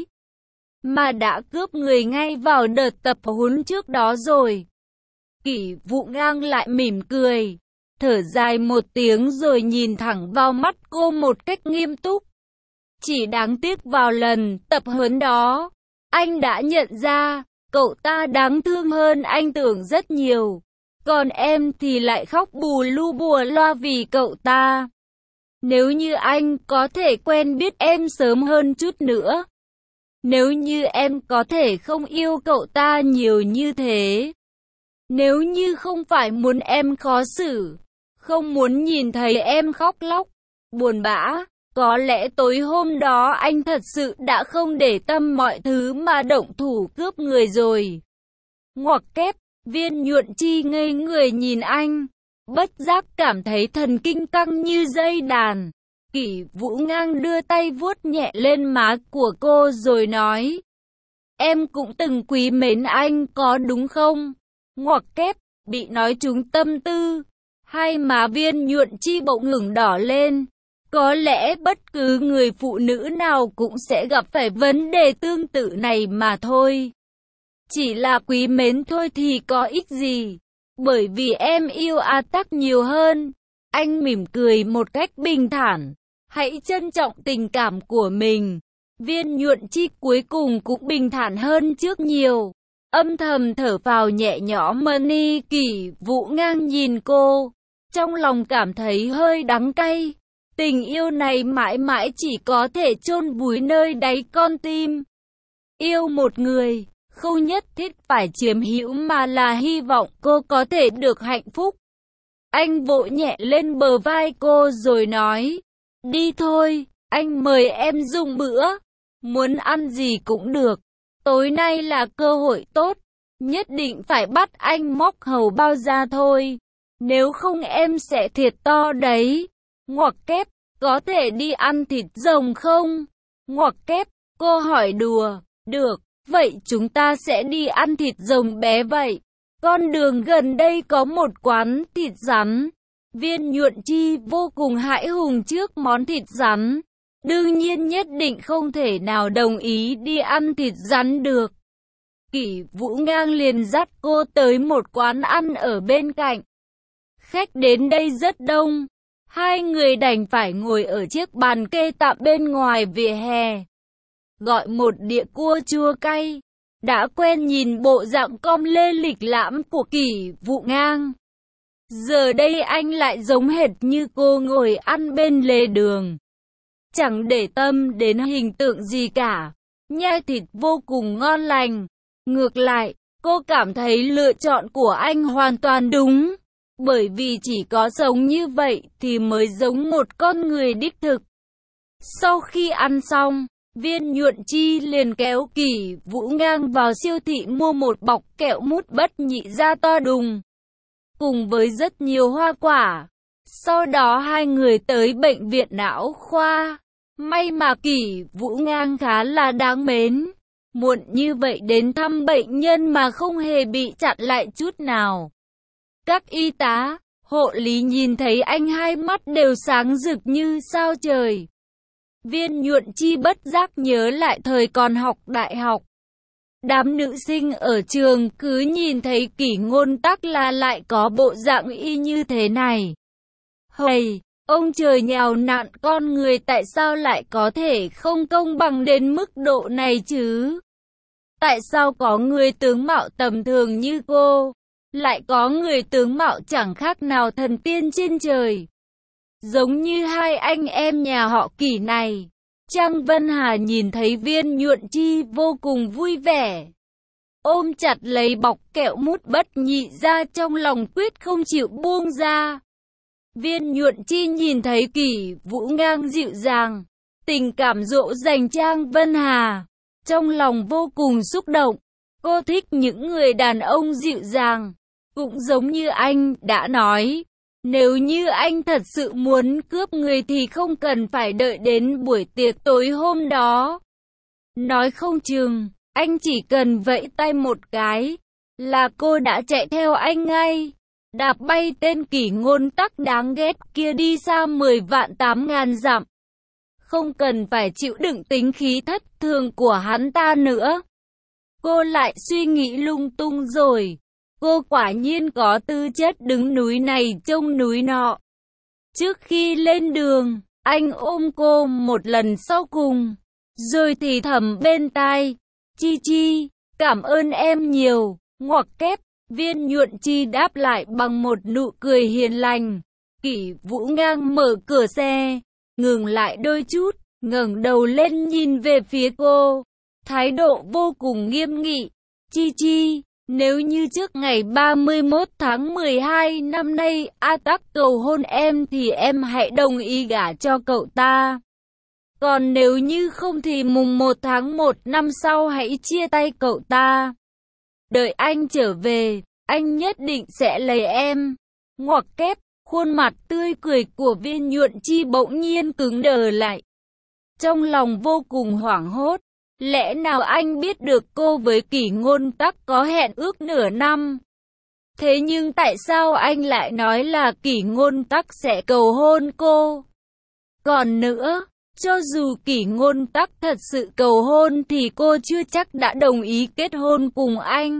mà đã cướp người ngay vào đợt tập huấn trước đó rồi. Kỷ Vũ Ngang lại mỉm cười, thở dài một tiếng rồi nhìn thẳng vào mắt cô một cách nghiêm túc. Chỉ đáng tiếc vào lần tập huấn đó, anh đã nhận ra, cậu ta đáng thương hơn anh tưởng rất nhiều. Còn em thì lại khóc bù lu bùa loa vì cậu ta. Nếu như anh có thể quen biết em sớm hơn chút nữa. Nếu như em có thể không yêu cậu ta nhiều như thế. Nếu như không phải muốn em khó xử, không muốn nhìn thấy em khóc lóc, buồn bã, có lẽ tối hôm đó anh thật sự đã không để tâm mọi thứ mà động thủ cướp người rồi. Ngoặc kép, Viên Nhuận Chi ngây người nhìn anh, bất giác cảm thấy thần kinh căng như dây đàn. Kỷ Vũ Ngang đưa tay vuốt nhẹ lên má của cô rồi nói. Em cũng từng quý mến anh có đúng không? Ngoặc kép, bị nói trúng tâm tư. Hai má Viên Nhuận Chi bỗng ngừng đỏ lên. Có lẽ bất cứ người phụ nữ nào cũng sẽ gặp phải vấn đề tương tự này mà thôi. Chỉ là quý mến thôi thì có ích gì? Bởi vì em yêu A Tắc nhiều hơn. Anh mỉm cười một cách bình thản. Hãy trân trọng tình cảm của mình. Viên Nhuận Chi cuối cùng cũng bình thản hơn trước nhiều. Âm thầm thở phào nhẹ nhõm. Mani Kỷ Vũ Ngang nhìn cô, trong lòng cảm thấy hơi đắng cay. Tình yêu này mãi mãi chỉ có thể chôn vùi nơi đáy con tim. Yêu một người, không nhất thiết phải chiếm hữu mà là hy vọng cô có thể được hạnh phúc. Anh vỗ nhẹ lên bờ vai cô rồi nói, đi thôi, anh mời em dùng bữa. Muốn ăn gì cũng được. Tối nay là cơ hội tốt. Nhất định phải bắt anh móc hầu bao ra thôi. Nếu không em sẽ thiệt to đấy. Ngoặc kép, có thể đi ăn thịt rồng không? Ngoặc kép, cô hỏi đùa. Được, vậy chúng ta sẽ đi ăn thịt rồng bé vậy. Con đường gần đây có một quán thịt rắn. Viên Nhuận Chi vô cùng hãi hùng trước món thịt rắn. Đương nhiên nhất định không thể nào đồng ý đi ăn thịt rắn được. Kỷ Vũ Ngang liền dắt cô tới một quán ăn ở bên cạnh. Khách đến đây rất đông. Hai người đành phải ngồi ở chiếc bàn kê tạm bên ngoài vỉa hè. Gọi một đĩa cua chua cay. Đã quen nhìn bộ dạng com lê lịch lãm của Kỷ Vũ Ngang. Giờ đây anh lại giống hệt như cô ngồi ăn bên lề đường. Chẳng để tâm đến hình tượng gì cả. Nhai thịt vô cùng ngon lành. Ngược lại, cô cảm thấy lựa chọn của anh hoàn toàn đúng. Bởi vì chỉ có sống như vậy thì mới giống một con người đích thực. Sau khi ăn xong, Viên Nhuận Chi liền kéo Kỷ Vũ Ngang vào siêu thị mua một bọc kẹo mút bất nhị ra to đùng, cùng với rất nhiều hoa quả. Sau đó hai người tới bệnh viện não khoa. May mà Kỷ Vũ Ngang khá là đáng mến. Muộn như vậy đến thăm bệnh nhân mà không hề bị chặn lại chút nào. Các y tá, hộ lý nhìn thấy anh hai mắt đều sáng rực như sao trời. Viên Nhuận Chi bất giác nhớ lại thời còn học đại học. Đám nữ sinh ở trường cứ nhìn thấy Kỷ Ngôn Tắc là lại có bộ dạng y như thế này. Hầy, ông trời nhào nặn con người tại sao lại có thể không công bằng đến mức độ này chứ? Tại sao có người tướng mạo tầm thường như cô, lại có người tướng mạo chẳng khác nào thần tiên trên trời? Giống như hai anh em nhà họ Kỷ này. Trang Vân Hà nhìn thấy Viên Nhuận Chi vô cùng vui vẻ. Ôm chặt lấy bọc kẹo mút bất nhị ra, trong lòng quyết không chịu buông ra. Viên Nhuận Chi nhìn thấy Kỷ Vũ Ngang dịu dàng, tình cảm dỗ dành Trang Vân Hà, trong lòng vô cùng xúc động. Cô thích những người đàn ông dịu dàng, cũng giống như anh đã nói. Nếu như anh thật sự muốn cướp người thì không cần phải đợi đến buổi tiệc tối hôm đó. Nói không chừng, anh chỉ cần vẫy tay một cái, là cô đã chạy theo anh ngay. Đạp bay tên Kỷ Ngôn Tắc đáng ghét kia đi xa 10 vạn 8 ngàn dặm. Không cần phải chịu đựng tính khí thất thường của hắn ta nữa. Cô lại suy nghĩ lung tung rồi. Cô quả nhiên có tư chất đứng núi này trông núi nọ. Trước khi lên đường, anh ôm cô một lần sau cùng, rồi thì thầm bên tai, Chi Chi, cảm ơn em nhiều. Ngoặc kép, Viên Nhuận Chi đáp lại bằng một nụ cười hiền lành. Kỷ Vũ Ngang mở cửa xe, ngừng lại đôi chút, ngẩng đầu lên nhìn về phía cô, thái độ vô cùng nghiêm nghị. Chi Chi, nếu như trước ngày 31 tháng 12 năm nay A Tắc cầu hôn em thì em hãy đồng ý gả cho cậu ta. Còn nếu như không thì mùng 1 tháng 1 năm sau hãy chia tay cậu ta. Đợi anh trở về, anh nhất định sẽ lấy em. Ngoặc kép, Khuôn mặt tươi cười của Viên Nhuận Chi bỗng nhiên cứng đờ lại. Trong lòng vô cùng hoảng hốt. Lẽ nào anh biết được cô với Kỷ Ngôn Tắc có hẹn ước nửa năm? Thế nhưng tại sao anh lại nói là Kỷ Ngôn Tắc sẽ cầu hôn cô? Còn nữa, cho dù Kỷ Ngôn Tắc thật sự cầu hôn thì cô chưa chắc đã đồng ý kết hôn cùng anh.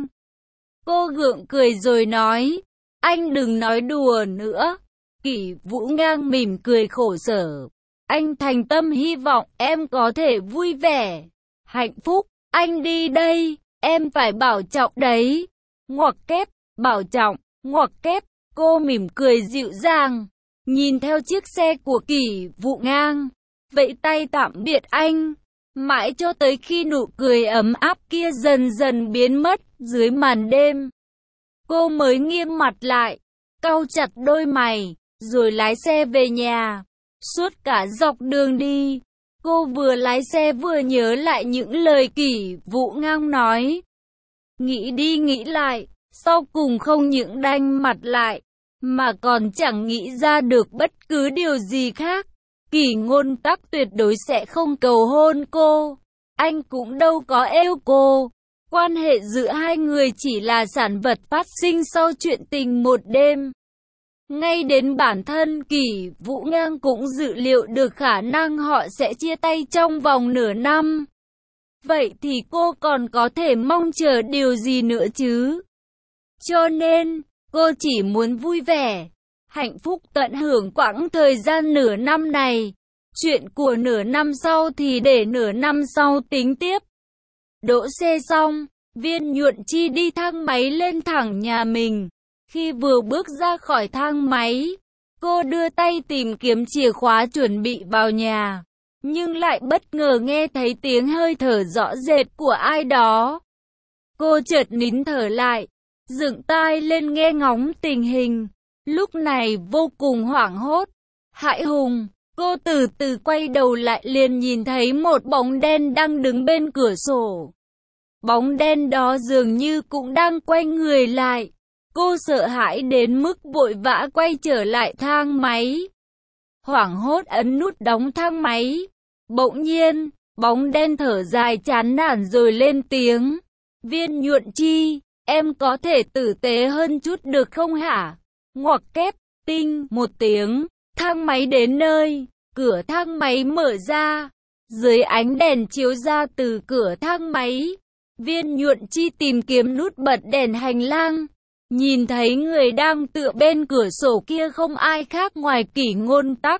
Cô gượng cười rồi nói, anh đừng nói đùa nữa. Kỷ Vũ Ngang mỉm cười khổ sở. Anh thành tâm hy vọng em có thể vui vẻ, hạnh phúc. Anh đi đây, em phải bảo trọng đấy. Ngoặc kép, bảo trọng, ngoặc kép. Cô mỉm cười dịu dàng, nhìn theo chiếc xe của Kỷ Vũ Ngang, vẫy tay tạm biệt anh. Mãi cho tới khi nụ cười ấm áp kia dần dần biến mất dưới màn đêm, cô mới nghiêm mặt lại, cau chặt đôi mày, rồi lái xe về nhà. Suốt cả dọc đường đi, cô vừa lái xe vừa nhớ lại những lời Kỷ Vũ Ngang nói. Nghĩ đi nghĩ lại, sau cùng không những đanh mặt lại, mà còn chẳng nghĩ ra được bất cứ điều gì khác. Kỷ Ngôn Tắc tuyệt đối sẽ không cầu hôn cô. Anh cũng đâu có êu cô. Quan hệ giữa hai người chỉ là sản vật phát sinh sau chuyện tình một đêm. Ngay đến bản thân Kỷ Vũ Ngang cũng dự liệu được khả năng họ sẽ chia tay trong vòng nửa năm. Vậy thì cô còn có thể mong chờ điều gì nữa chứ? Cho nên, cô chỉ muốn vui vẻ, hạnh phúc tận hưởng quãng thời gian nửa năm này. Chuyện của nửa năm sau thì để nửa năm sau tính tiếp. Đỗ xe xong, Viên Nhuận Chi đi thang máy lên thẳng nhà mình. Khi vừa bước ra khỏi thang máy, cô đưa tay tìm kiếm chìa khóa chuẩn bị vào nhà, nhưng lại bất ngờ nghe thấy tiếng hơi thở rõ rệt của ai đó. Cô chợt nín thở lại, dựng tai lên nghe ngóng tình hình. Lúc này vô cùng hoảng hốt, hãi hùng, cô từ từ quay đầu lại liền nhìn thấy một bóng đen đang đứng bên cửa sổ. Bóng đen đó dường như cũng đang quay người lại. Cô sợ hãi đến mức vội vã quay trở lại thang máy. Hoảng hốt ấn nút đóng thang máy. Bỗng nhiên, bóng đen thở dài chán nản rồi lên tiếng. Viên Nhuận Chi, em có thể tử tế hơn chút được không hả? Ngoặc kép, tinh một tiếng, thang máy đến nơi, cửa thang máy mở ra. Dưới ánh đèn chiếu ra từ cửa thang máy, Viên Nhuận Chi tìm kiếm nút bật đèn hành lang. Nhìn thấy người đang tựa bên cửa sổ kia không ai khác ngoài Kỷ Ngôn Tắc.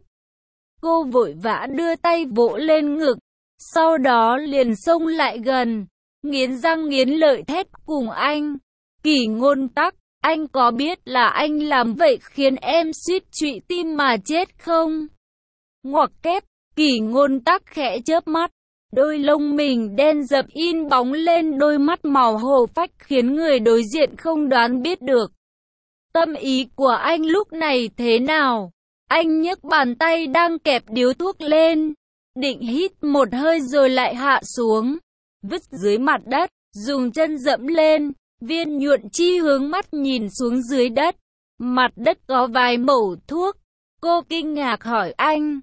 Cô vội vã đưa tay vỗ lên ngực, sau đó liền xông lại gần, nghiến răng nghiến lợi thét cùng anh. Kỷ Ngôn Tắc, anh có biết là anh làm vậy khiến em suýt trụy tim mà chết không? Ngoặc kép, Kỷ Ngôn Tắc khẽ chớp mắt. Đôi lông mình đen dập in bóng lên đôi mắt màu hồ phách khiến người đối diện không đoán biết được tâm ý của anh lúc này thế nào. Anh nhấc bàn tay đang kẹp điếu thuốc lên, định hít một hơi rồi lại hạ xuống, vứt dưới mặt đất, dùng chân dẫm lên. Viên Nhuận Chi hướng mắt nhìn xuống dưới đất, mặt đất có vài mẩu thuốc. Cô kinh ngạc hỏi anh,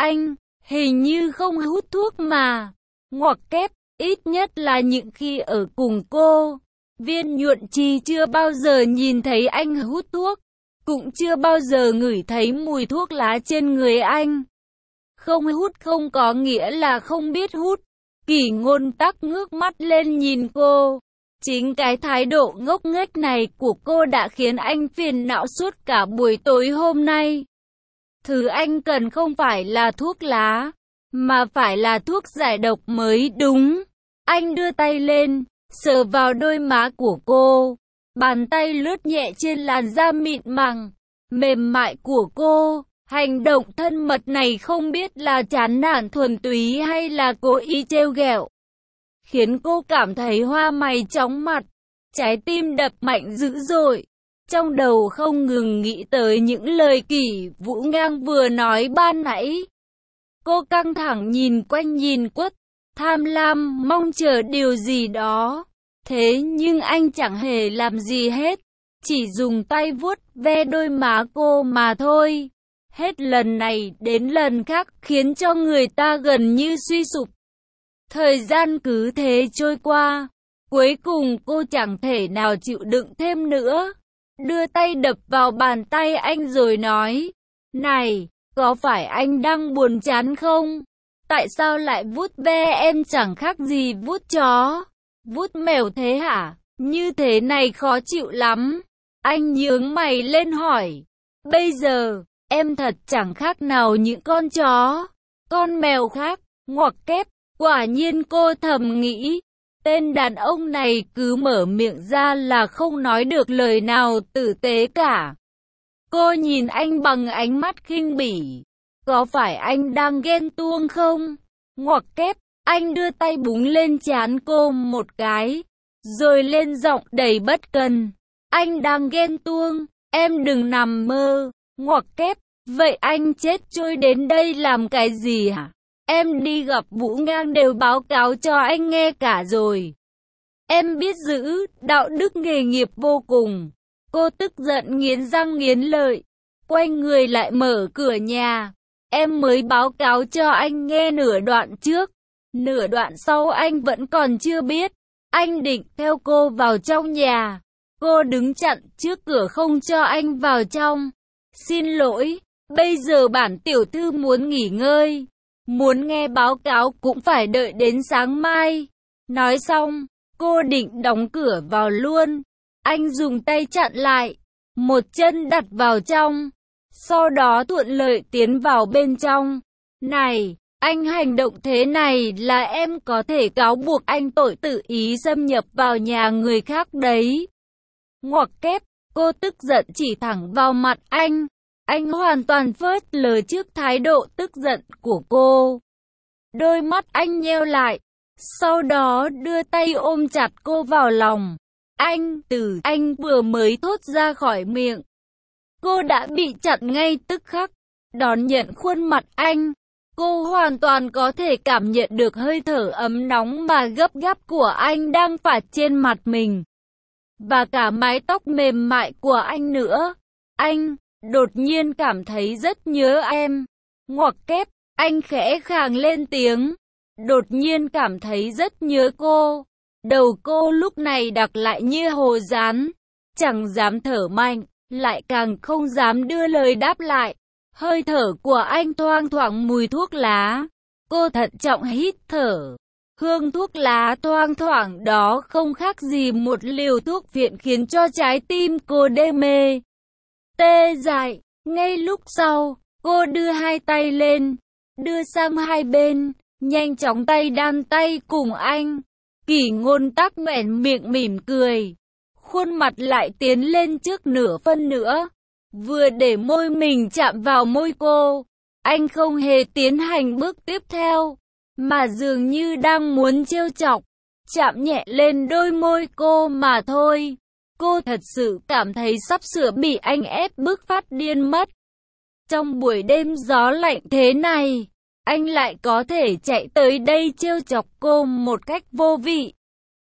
hình như không hút thuốc mà. Ngoặc kép, ít nhất là những khi ở cùng cô, Viên Nhuận Chi chưa bao giờ nhìn thấy anh hút thuốc, cũng chưa bao giờ ngửi thấy mùi thuốc lá trên người anh. Không hút không có nghĩa là không biết hút. Kỷ Ngôn Tắc ngước mắt lên nhìn cô. Chính cái thái độ ngốc nghếch này của cô đã khiến anh phiền não suốt cả buổi tối hôm nay. Thứ anh cần không phải là thuốc lá, mà phải là thuốc giải độc mới đúng. Anh đưa tay lên, sờ vào đôi má của cô. Bàn tay lướt nhẹ trên làn da mịn màng, mềm mại của cô. Hành động thân mật này không biết là chán nản thuần túy hay là cố ý trêu ghẹo, khiến cô cảm thấy hoa mày chóng mặt, trái tim đập mạnh dữ dội. Trong đầu không ngừng nghĩ tới những lời Kỷ Vũ Ngang vừa nói ban nãy. Cô căng thẳng nhìn quanh nhìn quất, tham lam mong chờ điều gì đó. Thế nhưng anh chẳng hề làm gì hết. chỉ dùng tay vuốt ve đôi má cô mà thôi. Hết lần này đến lần khác khiến cho người ta gần như suy sụp. Thời gian cứ thế trôi qua. Cuối cùng cô chẳng thể nào chịu đựng thêm nữa. Đưa tay đập vào bàn tay anh rồi nói, này, có phải anh đang buồn chán không? Tại sao lại vuốt ve em chẳng khác gì vuốt chó, vuốt mèo thế hả? Như thế này khó chịu lắm. Anh nhướng mày lên hỏi, bây giờ, em thật chẳng khác nào những con chó, con mèo khác, ngoặc kép. Quả nhiên cô thầm nghĩ, tên đàn ông này cứ mở miệng ra là không nói được lời nào tử tế cả. Cô nhìn anh bằng ánh mắt khinh bỉ. Có phải anh đang ghen tuông không? Ngoặc kép, anh đưa tay búng lên trán cô một cái, rồi lên giọng đầy bất cần. Anh đang ghen tuông, em đừng nằm mơ. Ngoặc kép, vậy anh chết trôi đến đây làm cái gì hả? Em đi gặp Vũ Ngang đều báo cáo cho anh nghe cả rồi. Em biết giữ đạo đức nghề nghiệp vô cùng. Cô tức giận nghiến răng nghiến lợi, quay người lại mở cửa nhà. Em mới báo cáo cho anh nghe nửa đoạn trước, nửa đoạn sau anh vẫn còn chưa biết. Anh định theo cô vào trong nhà. Cô đứng chặn trước cửa không cho anh vào trong. Xin lỗi, bây giờ bản tiểu thư muốn nghỉ ngơi. Muốn nghe báo cáo cũng phải đợi đến sáng mai. Nói xong, cô định đóng cửa vào luôn. Anh dùng tay chặn lại, một chân đặt vào trong, sau đó thuận lợi tiến vào bên trong. Này, anh hành động thế này là em có thể cáo buộc anh tội tự ý xâm nhập vào nhà người khác đấy. Ngoặc kép, cô tức giận chỉ thẳng vào mặt anh. Anh hoàn toàn phớt lờ trước thái độ tức giận của cô. Đôi mắt anh nheo lại, sau đó đưa tay ôm chặt cô vào lòng. Anh vừa mới thốt ra khỏi miệng, cô đã bị chặn ngay tức khắc. Đón nhận khuôn mặt anh, cô hoàn toàn có thể cảm nhận được hơi thở ấm nóng mà gấp gáp của anh đang phả trên mặt mình. Và cả mái tóc mềm mại của anh nữa. Anh đột nhiên cảm thấy rất nhớ em. Ngoặc kép, anh khẽ khàng lên tiếng. Đột nhiên cảm thấy rất nhớ cô. Đầu cô lúc này đặc lại như hồ dán, chẳng dám thở mạnh, lại càng không dám đưa lời đáp lại. Hơi thở của anh thoang thoảng mùi thuốc lá. Cô thận trọng hít thở. Hương thuốc lá thoang thoảng đó không khác gì một liều thuốc viện khiến cho trái tim cô đê mê, tê dại. Ngay lúc sau, cô đưa hai tay lên, đưa sang hai bên, nhanh chóng tay đan tay cùng anh. Kỷ Ngôn Tắc nhoẻn miệng mỉm cười, khuôn mặt lại tiến lên trước nửa phân nữa, vừa để môi mình chạm vào môi cô. Anh không hề tiến hành bước tiếp theo, mà dường như đang muốn trêu chọc, chạm nhẹ lên đôi môi cô mà thôi. Cô thật sự cảm thấy sắp sửa bị anh ép bức phát điên mất. Trong buổi đêm gió lạnh thế này, anh lại có thể chạy tới đây trêu chọc cô một cách vô vị,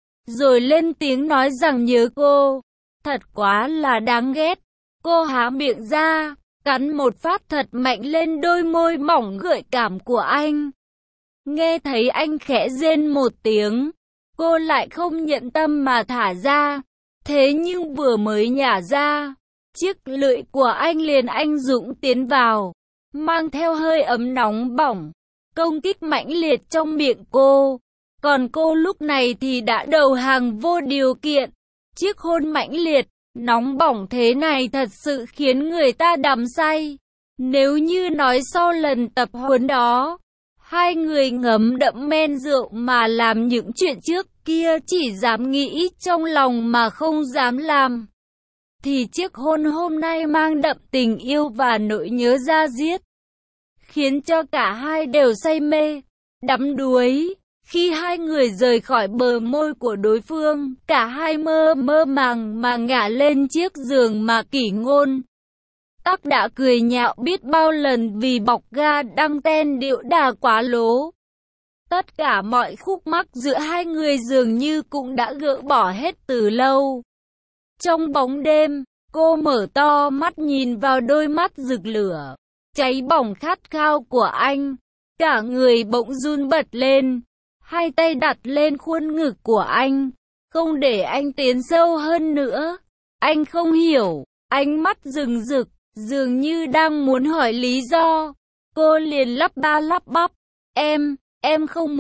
rồi lên tiếng nói rằng nhớ cô. Thật quá là đáng ghét. Cô há miệng ra, cắn một phát thật mạnh lên đôi môi mỏng gợi cảm của anh. Nghe thấy anh khẽ rên một tiếng, cô lại không nhận tâm mà thả ra. Thế nhưng vừa mới nhả ra, chiếc lưỡi của anh liền anh dũng tiến vào, mang theo hơi ấm nóng bỏng, công kích mãnh liệt trong miệng cô. Còn cô lúc này thì đã đầu hàng vô điều kiện. Chiếc hôn mãnh liệt, nóng bỏng thế này thật sự khiến người ta đắm say. Nếu như nói sau lần tập huấn đó, hai người ngấm đậm men rượu mà làm những chuyện trước kia chỉ dám nghĩ trong lòng mà không dám làm, thì chiếc hôn hôm nay mang đậm tình yêu và nỗi nhớ da diết, khiến cho cả hai đều say mê, đắm đuối. Khi hai người rời khỏi bờ môi của đối phương, cả hai mơ màng mà ngả lên chiếc giường mà Kỷ Ngôn Tắc đã cười nhạo biết bao lần vì bọc ga đăng ten điệu đà quá lố. Tất cả mọi khúc mắc giữa hai người dường như cũng đã gỡ bỏ hết từ lâu. Trong bóng đêm, cô mở to mắt nhìn vào đôi mắt rực lửa, cháy bỏng khát khao của anh. Cả người bỗng run bật lên, hai tay đặt lên khuôn ngực của anh, không để anh tiến sâu hơn nữa. Anh không hiểu, ánh mắt rừng rực, dường như đang muốn hỏi lý do. Cô liền lắp ba lắp bắp, em không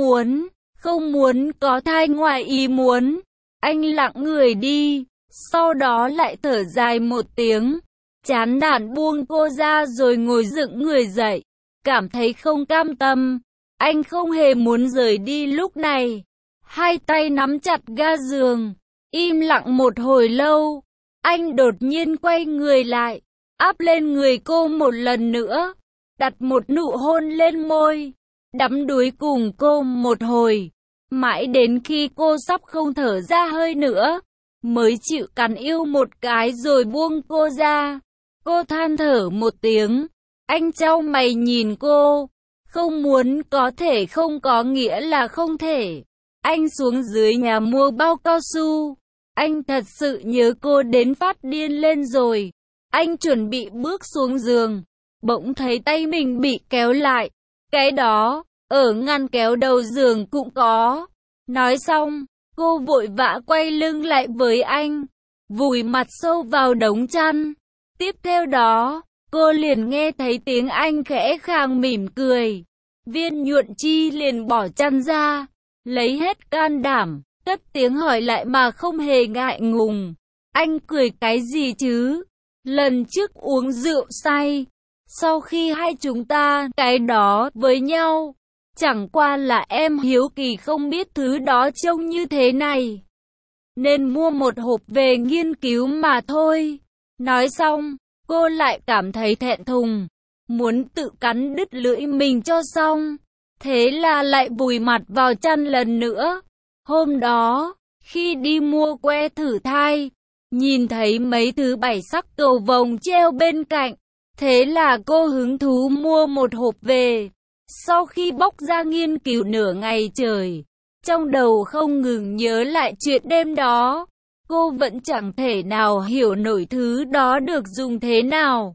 muốn có thai ngoài ý muốn. Anh lặng người đi, sau đó lại thở dài một tiếng, chán nản buông cô ra rồi ngồi dựng người dậy, cảm thấy không cam tâm. Anh không hề muốn rời đi lúc này, hai tay nắm chặt ga giường, im lặng một hồi lâu. Anh đột nhiên quay người lại, áp lên người cô một lần nữa, đặt một nụ hôn lên môi, đắm đuối cùng cô một hồi, mãi đến khi cô sắp không thở ra hơi nữa, mới chịu cắn yêu một cái rồi buông cô ra. Cô than thở một tiếng, anh chau mày nhìn cô. Không muốn có thể không có nghĩa là không thể. Anh xuống dưới nhà mua bao cao su. Anh thật sự nhớ cô đến phát điên lên rồi. Anh chuẩn bị bước xuống giường, bỗng thấy tay mình bị kéo lại. Cái đó, ở ngăn kéo đầu giường cũng có. Nói xong, cô vội vã quay lưng lại với anh, vùi mặt sâu vào đống chăn. Tiếp theo đó, cô liền nghe thấy tiếng anh khẽ khàng mỉm cười. Viên Nhuận Chi liền bỏ chăn ra, lấy hết can đảm, cất tiếng hỏi lại mà không hề ngại ngùng. Anh cười cái gì chứ? Lần trước uống rượu say, sau khi hai chúng ta cái đó với nhau, chẳng qua là em hiếu kỳ không biết thứ đó trông như thế này, nên mua một hộp về nghiên cứu mà thôi. Nói xong, cô lại cảm thấy thẹn thùng, muốn tự cắn đứt lưỡi mình cho xong. Thế là lại vùi mặt vào chăn lần nữa. Hôm đó, khi đi mua que thử thai, nhìn thấy mấy thứ bảy sắc cầu vồng treo bên cạnh, thế là cô hứng thú mua một hộp về. Sau khi bóc ra nghiên cứu nửa ngày trời, trong đầu không ngừng nhớ lại chuyện đêm đó. Cô vẫn chẳng thể nào hiểu nổi thứ đó được dùng thế nào.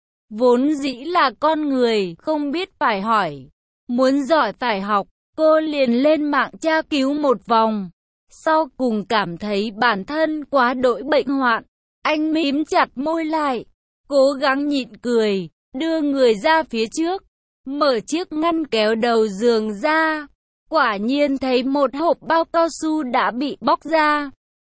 Vốn dĩ là con người, không biết phải hỏi, muốn giỏi phải học, cô liền lên mạng tra cứu một vòng. Sau cùng cảm thấy bản thân quá đỗi bệnh hoạn. Anh mím chặt môi lại, cố gắng nhịn cười, đưa người ra phía trước, mở chiếc ngăn kéo đầu giường ra. Quả nhiên thấy một hộp bao cao su đã bị bóc ra.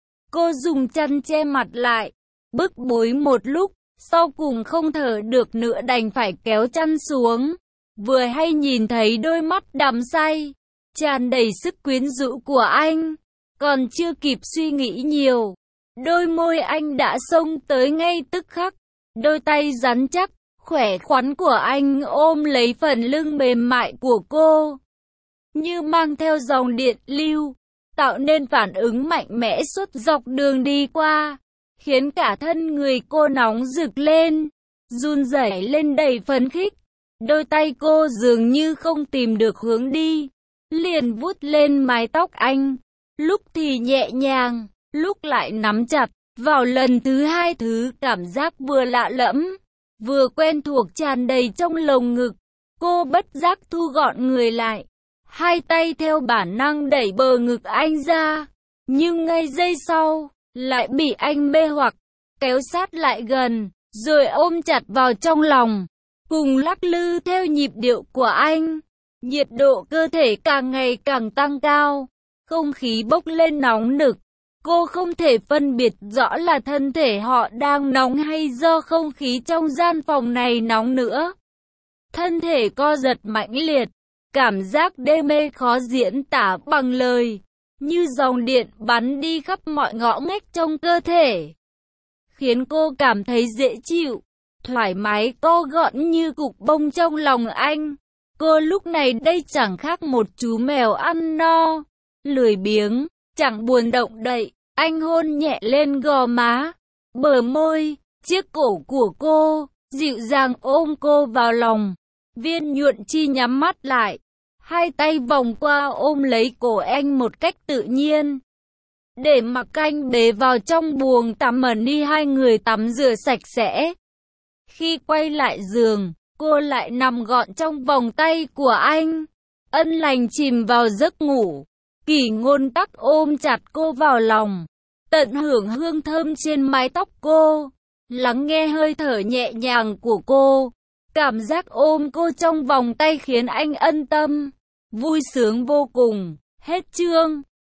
Cô dùng chăn che mặt lại, bức bối một lúc, sau cùng không thở được nữa đành phải kéo chăn xuống. Vừa hay nhìn thấy đôi mắt đắm say, tràn đầy sức quyến rũ của anh, còn chưa kịp suy nghĩ nhiều, đôi môi anh đã xông tới ngay tức khắc. Đôi tay rắn chắc, khỏe khoắn của anh ôm lấy phần lưng mềm mại của cô, như mang theo dòng điện lưu, tạo nên phản ứng mạnh mẽ suốt dọc đường đi qua, khiến cả thân người cô nóng rực lên, run rẩy lên đầy phấn khích. Đôi tay cô dường như không tìm được hướng đi, liền vuốt lên mái tóc anh, lúc thì nhẹ nhàng, lúc lại nắm chặt. Vào lần thứ hai, thứ cảm giác vừa lạ lẫm, vừa quen thuộc tràn đầy trong lồng ngực. Cô bất giác thu gọn người lại, hai tay theo bản năng đẩy bờ ngực anh ra, nhưng ngay giây sau, lại bị anh mê hoặc, kéo sát lại gần, rồi ôm chặt vào trong lòng, cùng lắc lư theo nhịp điệu của anh. Nhiệt độ cơ thể càng ngày càng tăng cao, không khí bốc lên nóng nực. Cô không thể phân biệt rõ là thân thể họ đang nóng hay do không khí trong gian phòng này nóng nữa. Thân thể co giật mãnh liệt, cảm giác đê mê khó diễn tả bằng lời, như dòng điện bắn đi khắp mọi ngõ ngách trong cơ thể, khiến cô cảm thấy dễ chịu, thoải mái co gọn như cục bông trong lòng anh. Cô lúc này đây chẳng khác một chú mèo ăn no, lười biếng, chẳng buồn động đậy. Anh hôn nhẹ lên gò má, bờ môi, chiếc cổ của cô, dịu dàng ôm cô vào lòng. Viên Nhuận Chi nhắm mắt lại, hai tay vòng qua ôm lấy cổ anh một cách tự nhiên. để mặc anh bế vào trong buồng tắm ẩn đi, hai người tắm rửa sạch sẽ. Khi quay lại giường, cô lại nằm gọn trong vòng tay của anh. Ân Lành chìm vào giấc ngủ. Kỷ Ngôn Tắc ôm chặt cô vào lòng, tận hưởng hương thơm trên mái tóc cô, lắng nghe hơi thở nhẹ nhàng của cô. Cảm giác ôm cô trong vòng tay khiến anh ân tâm, vui sướng vô cùng. Hết chương.